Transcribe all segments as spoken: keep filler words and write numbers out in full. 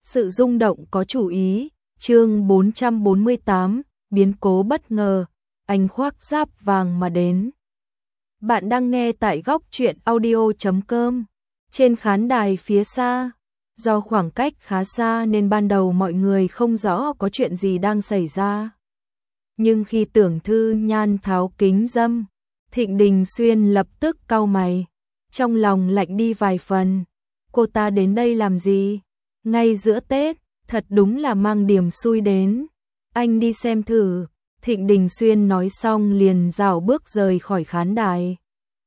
Sự rung động có chủ ý, chương bốn trăm bốn mươi tám, biến cố bất ngờ, anh khoác giáp vàng mà đến. Bạn đang nghe tại góc truyện audio chấm com. Trên khán đài phía xa, do khoảng cách khá xa nên ban đầu mọi người không rõ có chuyện gì đang xảy ra. Nhưng khi Tưởng Thư Nhan tháo kính dâm, Thịnh Đình Xuyên lập tức cau mày, trong lòng lạnh đi vài phần. Cô ta đến đây làm gì? Ngay giữa Tết, thật đúng là mang điểm xui đến. Anh đi xem thử. Thịnh Đình Xuyên nói xong liền rảo bước rời khỏi khán đài.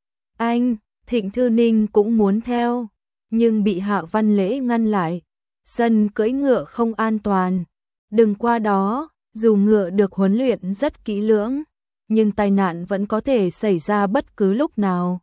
Anh, Thịnh Thư Ninh cũng muốn theo, nhưng bị Hạ Văn Lễ ngăn lại. Sân cưỡi ngựa không an toàn. Đừng qua đó, dù ngựa được huấn luyện rất kỹ lưỡng, nhưng tai nạn vẫn có thể xảy ra bất cứ lúc nào.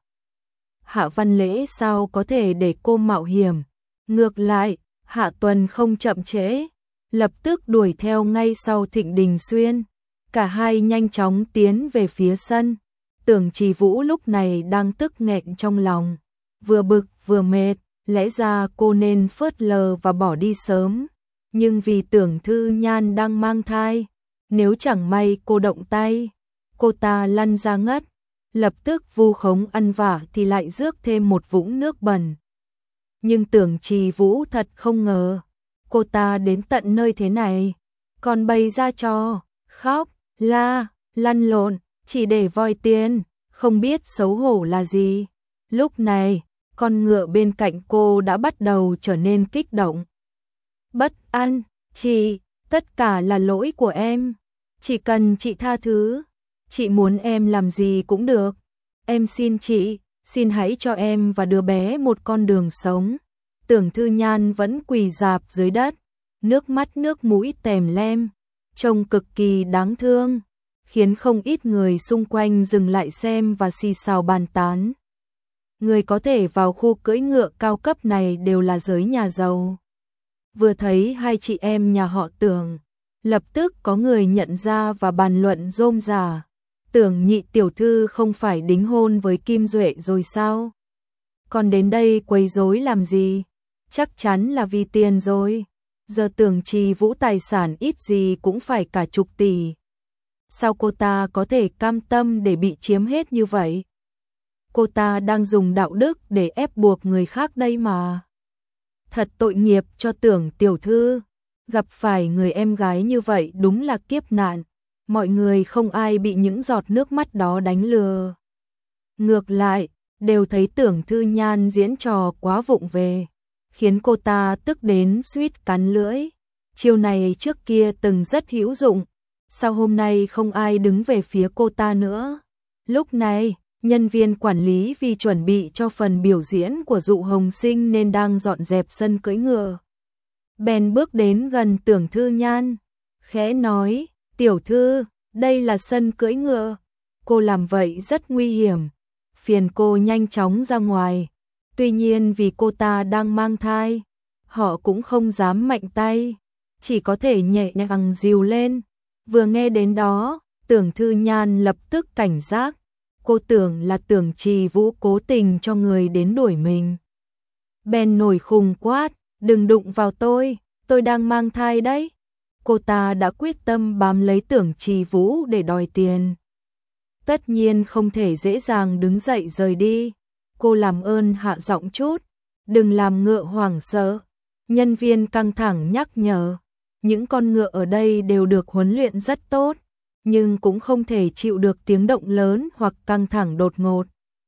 Hạ Văn Lễ sao có thể để cô mạo hiểm? Ngược lại, Hạ Tuần không chậm trễ, lập tức đuổi theo ngay sau Thịnh Đình Xuyên. Cả hai nhanh chóng tiến về phía sân. Tưởng Trì Vũ lúc này đang tức nghẹn trong lòng, vừa bực vừa mệt, lẽ ra cô nên phớt lờ và bỏ đi sớm. Nhưng vì Tưởng Thư Nhan đang mang thai, nếu chẳng may cô động tay, cô ta lăn ra ngất, lập tức vu khống ăn vả thì lại rước thêm một vũng nước bẩn. Nhưng Tưởng Trì Vũ thật không ngờ, cô ta đến tận nơi thế này, còn bày ra trò, khóc, la, lăn lộn, chỉ để voi tiền, không biết xấu hổ là gì. Lúc này, con ngựa bên cạnh cô đã bắt đầu trở nên kích động. Bất an, chị, tất cả là lỗi của em, chỉ cần chị tha thứ, chị muốn em làm gì cũng được, em xin chị, xin hãy cho em và đứa bé một con đường sống. Tưởng Thư Nhan vẫn quỳ rạp dưới đất, nước mắt nước mũi tèm lem, trông cực kỳ đáng thương, khiến không ít người xung quanh dừng lại xem và xì xào bàn tán. Người có thể vào khu cưỡi ngựa cao cấp này đều là giới nhà giàu. Vừa thấy hai chị em nhà họ Tưởng, lập tức có người nhận ra và bàn luận rôm rả. Tưởng nhị tiểu thư không phải đính hôn với Kim Duệ rồi sao? Còn đến đây quấy rối làm gì? Chắc chắn là vì tiền rồi. Giờ Tưởng Trì Vũ tài sản ít gì cũng phải cả chục tỷ. Sao cô ta có thể cam tâm để bị chiếm hết như vậy? Cô ta đang dùng đạo đức để ép buộc người khác đây mà. Thật tội nghiệp cho Tưởng tiểu thư. Gặp phải người em gái như vậy đúng là kiếp nạn. Mọi người không ai bị những giọt nước mắt đó đánh lừa. Ngược lại, đều thấy Tưởng Thư Nhan diễn trò quá vụng về, khiến cô ta tức đến suýt cắn lưỡi. Chiêu này trước kia từng rất hữu dụng, sao hôm nay không ai đứng về phía cô ta nữa? Lúc này, nhân viên quản lý vì chuẩn bị cho phần biểu diễn của Dụ Hồng Sinh nên đang dọn dẹp sân cưỡi ngựa. Bèn bước đến gần Tưởng Thư Nhan, khẽ nói, tiểu thư, đây là sân cưỡi ngựa, cô làm vậy rất nguy hiểm, phiền cô nhanh chóng ra ngoài. Tuy nhiên vì cô ta đang mang thai, họ cũng không dám mạnh tay, chỉ có thể nhẹ nhàng dìu lên. Vừa nghe đến đó, Tưởng Thư Nhan lập tức cảnh giác, cô tưởng là Tưởng Trì Vũ cố tình cho người đến đuổi mình. Bèn nổi khùng quát, đừng đụng vào tôi, tôi đang mang thai đấy. Cô ta đã quyết tâm bám lấy Tưởng Trì Vũ để đòi tiền. Tất nhiên không thể dễ dàng đứng dậy rời đi. Cô làm ơn hạ giọng chút, đừng làm ngựa hoảng sợ. Nhân viên căng thẳng nhắc nhở, những con ngựa ở đây đều được huấn luyện rất tốt, nhưng cũng không thể chịu được tiếng động lớn hoặc căng thẳng đột ngột.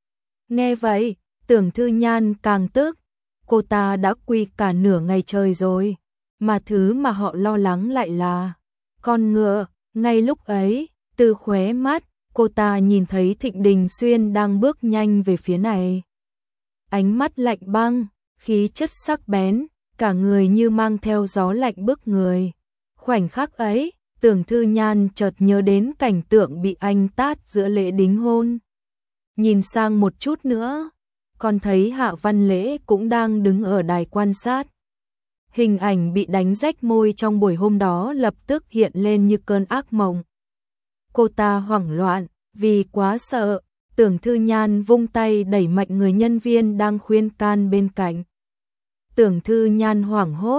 Nghe vậy, Tưởng Thư Nhan càng tức, cô ta đã quỳ cả nửa ngày trời rồi, mà thứ mà họ lo lắng lại là con ngựa. Ngay lúc ấy, từ khóe mắt, cô ta nhìn thấy Thịnh Đình Xuyên đang bước nhanh về phía này. Ánh mắt lạnh băng, khí chất sắc bén, cả người như mang theo gió lạnh bức người. Khoảnh khắc ấy, Tưởng Thư Nhan chợt nhớ đến cảnh tượng bị anh tát giữa lễ đính hôn. Nhìn sang một chút nữa, còn thấy Hạ Văn Lễ cũng đang đứng ở đài quan sát. Hình ảnh bị đánh rách môi trong buổi hôm đó lập tức hiện lên như cơn ác mộng. Cô ta hoảng loạn, vì quá sợ, Tưởng Thư Nhan vung tay đẩy mạnh người nhân viên đang khuyên can bên cạnh. Tưởng Thư Nhan hoảng hốt,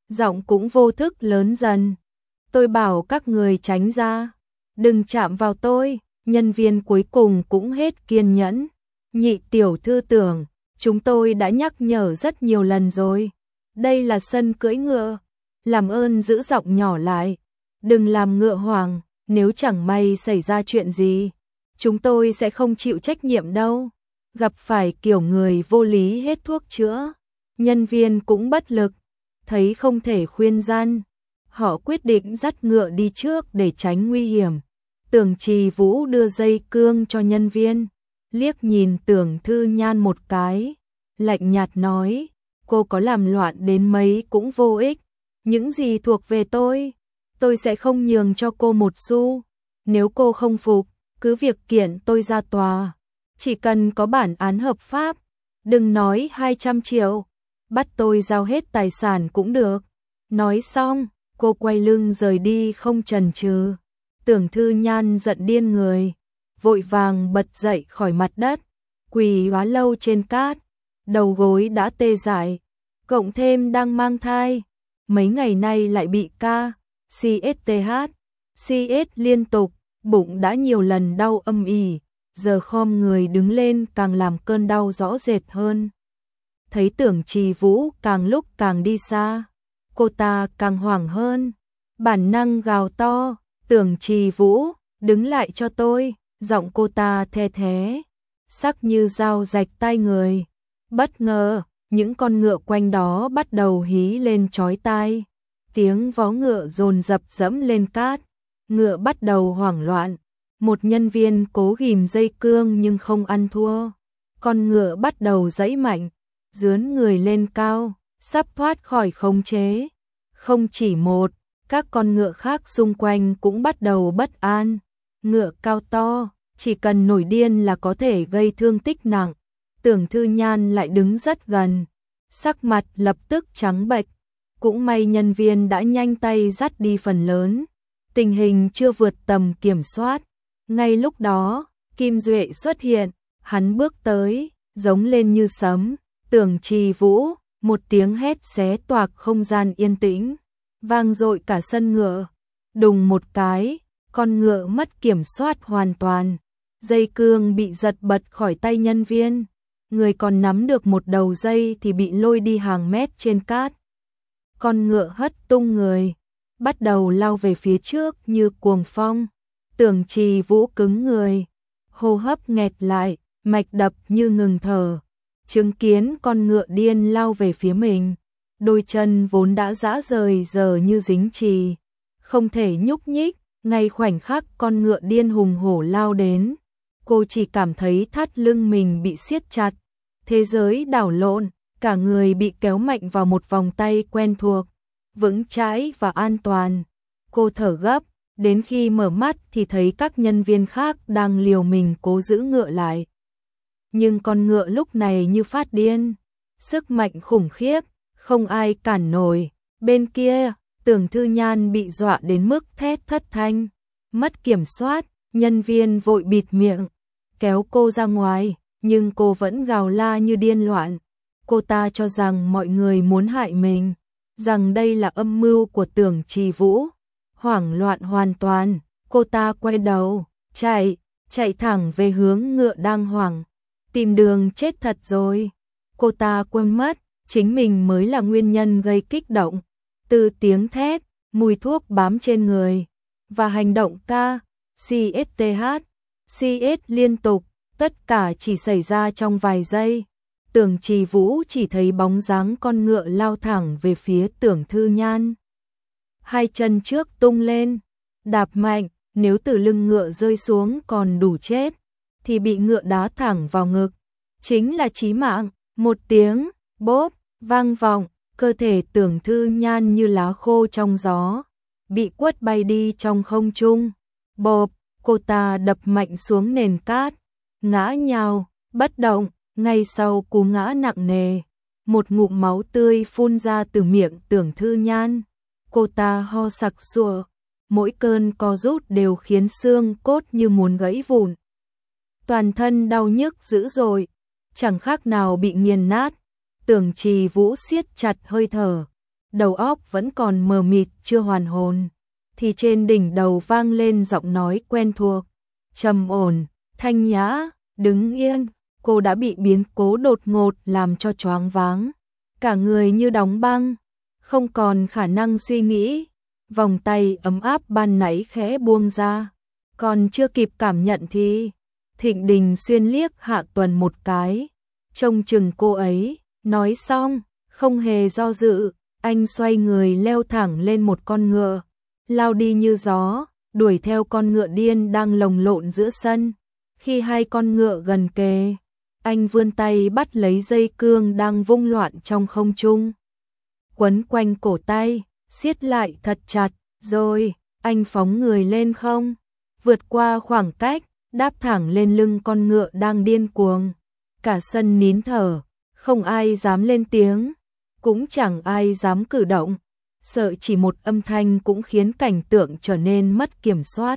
giọng cũng vô thức lớn dần. Tôi bảo các người tránh ra, đừng chạm vào tôi. Nhân viên cuối cùng cũng hết kiên nhẫn. Nhị tiểu thư tưởng, chúng tôi đã nhắc nhở rất nhiều lần rồi. Đây là sân cưỡi ngựa, làm ơn giữ giọng nhỏ lại, đừng làm ngựa hoảng, nếu chẳng may xảy ra chuyện gì, chúng tôi sẽ không chịu trách nhiệm đâu. Gặp phải kiểu người vô lý hết thuốc chữa, nhân viên cũng bất lực, thấy không thể khuyên gian, họ quyết định dắt ngựa đi trước để tránh nguy hiểm. Tưởng Trì Vũ đưa dây cương cho nhân viên, liếc nhìn Tưởng Thư Nhan một cái, lạnh nhạt nói, cô có làm loạn đến mấy cũng vô ích, những gì thuộc về tôi, tôi sẽ không nhường cho cô một xu. Nếu cô không phục, cứ việc kiện tôi ra tòa, chỉ cần có bản án hợp pháp, đừng nói hai trăm triệu, bắt tôi giao hết tài sản cũng được. Nói xong, cô quay lưng rời đi không chần chừ. Tưởng Thư Nhan giận điên người, vội vàng bật dậy khỏi mặt đất, quỳ hóa lâu trên cát, đầu gối đã tê dại, cộng thêm đang mang thai, mấy ngày nay lại bị ca, xê ét tê hát, xê ét liên tục, bụng đã nhiều lần đau âm ỉ, giờ khom người đứng lên càng làm cơn đau rõ rệt hơn. Thấy Tưởng Trì Vũ càng lúc càng đi xa, cô ta càng hoảng hơn, bản năng gào to, Tưởng Trì Vũ, đứng lại cho tôi, giọng cô ta the thế, sắc như dao rạch tai người. Bất ngờ, những con ngựa quanh đó bắt đầu hí lên chói tai, tiếng vó ngựa dồn dập dẫm lên cát, ngựa bắt đầu hoảng loạn, một nhân viên cố ghìm dây cương nhưng không ăn thua, con ngựa bắt đầu giãy mạnh, dướn người lên cao, sắp thoát khỏi khống chế. Không chỉ một, các con ngựa khác xung quanh cũng bắt đầu bất an, ngựa cao to, chỉ cần nổi điên là có thể gây thương tích nặng. Tưởng Thư Nhan lại đứng rất gần, sắc mặt lập tức trắng bệch, cũng may nhân viên đã nhanh tay dắt đi phần lớn, tình hình chưa vượt tầm kiểm soát. Ngay lúc đó, Kim Duệ xuất hiện, hắn bước tới, giống lên như sấm, Tưởng Trì Vũ, một tiếng hét xé toạc không gian yên tĩnh, vang dội cả sân ngựa, đùng một cái, con ngựa mất kiểm soát hoàn toàn, dây cương bị giật bật khỏi tay nhân viên, người còn nắm được một đầu dây thì bị lôi đi hàng mét trên cát. Con ngựa hất tung người, bắt đầu lao về phía trước như cuồng phong. Tưởng Trì Vũ cứng người, hô hấp nghẹt lại, mạch đập như ngừng thở, chứng kiến con ngựa điên lao về phía mình, đôi chân vốn đã rã rời giờ như dính chì, không thể nhúc nhích. Ngay khoảnh khắc con ngựa điên hùng hổ lao đến, cô chỉ cảm thấy thắt lưng mình bị siết chặt, thế giới đảo lộn, cả người bị kéo mạnh vào một vòng tay quen thuộc, vững chãi và an toàn. Cô thở gấp, đến khi mở mắt thì thấy các nhân viên khác đang liều mình cố giữ ngựa lại. Nhưng con ngựa lúc này như phát điên, sức mạnh khủng khiếp, không ai cản nổi. Bên kia, Tưởng Thư Nhan bị dọa đến mức thét thất thanh, mất kiểm soát, nhân viên vội bịt miệng, kéo cô ra ngoài, nhưng cô vẫn gào la như điên loạn. Cô ta cho rằng mọi người muốn hại mình, rằng đây là âm mưu của Tưởng Trì Vũ. Hoảng loạn hoàn toàn, cô ta quay đầu, chạy, chạy thẳng về hướng ngựa đang hoảng, tìm đường chết thật rồi. Cô ta quên mất, chính mình mới là nguyên nhân gây kích động. Từ tiếng thét, mùi thuốc bám trên người, và hành động ca, xê ét tê hát, xê ét liên tục, tất cả chỉ xảy ra trong vài giây. Tưởng Trì Vũ chỉ thấy bóng dáng con ngựa lao thẳng về phía Tưởng Thư Nhan. Hai chân trước tung lên, đạp mạnh, nếu từ lưng ngựa rơi xuống còn đủ chết, thì bị ngựa đá thẳng vào ngực, chính là chí mạng. Một tiếng, bốp, vang vọng, cơ thể Tưởng Thư Nhan như lá khô trong gió, bị quất bay đi trong không trung. Bộp, cô ta đập mạnh xuống nền cát, ngã nhào, bất động. Ngay sau cú ngã nặng nề, một ngụm máu tươi phun ra từ miệng Tưởng Thư Nhan. Cô ta ho sặc sụa, mỗi cơn co rút đều khiến xương cốt như muốn gãy vụn. Toàn thân đau nhức dữ dội, chẳng khác nào bị nghiền nát. Tưởng Trì Vũ siết chặt hơi thở, đầu óc vẫn còn mờ mịt chưa hoàn hồn, thì trên đỉnh đầu vang lên giọng nói quen thuộc, trầm ổn, thanh nhã, đứng yên. Cô đã bị biến cố đột ngột làm cho choáng váng, cả người như đóng băng, không còn khả năng suy nghĩ. Vòng tay ấm áp ban nãy khẽ buông ra, còn chưa kịp cảm nhận thì Thịnh Đình Xuyên liếc Hạ Tuần một cái, trông chừng cô ấy, nói xong, không hề do dự, anh xoay người leo thẳng lên một con ngựa, lao đi như gió, đuổi theo con ngựa điên đang lồng lộn giữa sân. Khi hai con ngựa gần kề, anh vươn tay bắt lấy dây cương đang vung loạn trong không trung, quấn quanh cổ tay, siết lại thật chặt, rồi anh phóng người lên không, vượt qua khoảng cách, đáp thẳng lên lưng con ngựa đang điên cuồng. Cả sân nín thở, không ai dám lên tiếng, cũng chẳng ai dám cử động, sợ chỉ một âm thanh cũng khiến cảnh tượng trở nên mất kiểm soát.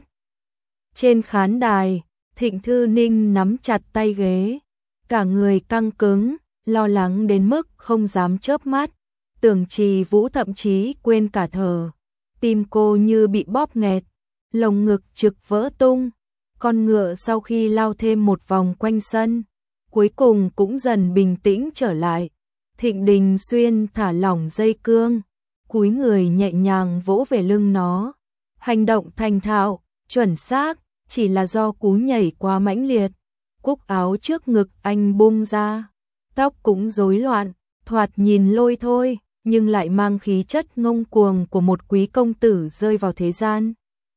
Trên khán đài, Thịnh Thư Ninh nắm chặt tay ghế, cả người căng cứng, lo lắng đến mức không dám chớp mắt. Tưởng Trì Vũ thậm chí quên cả thở, tim cô như bị bóp nghẹt, lồng ngực trực vỡ tung. Con ngựa sau khi lao thêm một vòng quanh sân, cuối cùng cũng dần bình tĩnh trở lại. Thịnh Đình Xuyên thả lỏng dây cương, cúi người nhẹ nhàng vỗ về lưng nó. Hành động thành thạo, chuẩn xác, chỉ là do cú nhảy quá mãnh liệt. Cúc áo trước ngực anh bung ra, tóc cũng rối loạn, thoạt nhìn lôi thôi, nhưng lại mang khí chất ngông cuồng của một quý công tử rơi vào thế gian.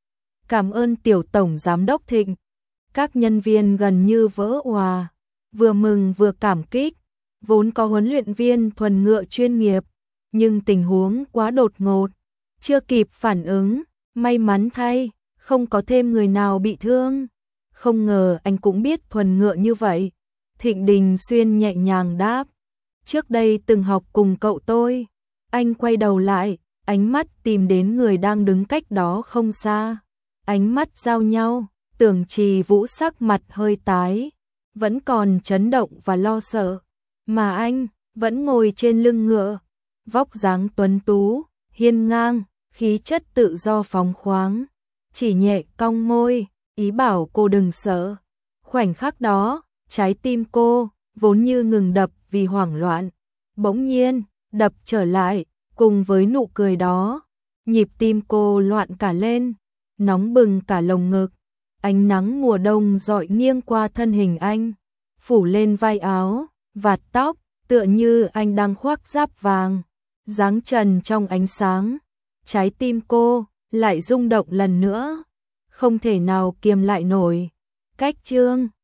Cảm ơn tiểu tổng giám đốc Thịnh. Các nhân viên gần như vỡ òa, vừa mừng vừa cảm kích. Vốn có huấn luyện viên thuần ngựa chuyên nghiệp, nhưng tình huống quá đột ngột, chưa kịp phản ứng, may mắn thay, không có thêm người nào bị thương. Không ngờ anh cũng biết thuần ngựa như vậy. Thịnh Đình Xuyên nhẹ nhàng đáp, trước đây từng học cùng cậu tôi. Anh quay đầu lại, ánh mắt tìm đến người đang đứng cách đó không xa. Ánh mắt giao nhau, Tưởng Trì Vũ sắc mặt hơi tái, vẫn còn chấn động và lo sợ, mà anh vẫn ngồi trên lưng ngựa, vóc dáng tuấn tú, hiên ngang, khí chất tự do phóng khoáng, chỉ nhẹ cong môi, ý bảo cô đừng sợ. Khoảnh khắc đó, trái tim cô vốn như ngừng đập vì hoảng loạn, bỗng nhiên đập trở lại, cùng với nụ cười đó, nhịp tim cô loạn cả lên, nóng bừng cả lồng ngực. Ánh nắng mùa đông rọi nghiêng qua thân hình anh, phủ lên vai áo, vạt tóc, tựa như anh đang khoác giáp vàng, dáng trần trong ánh sáng. Trái tim cô lại rung động lần nữa, không thể nào kiềm lại nổi. Cách chương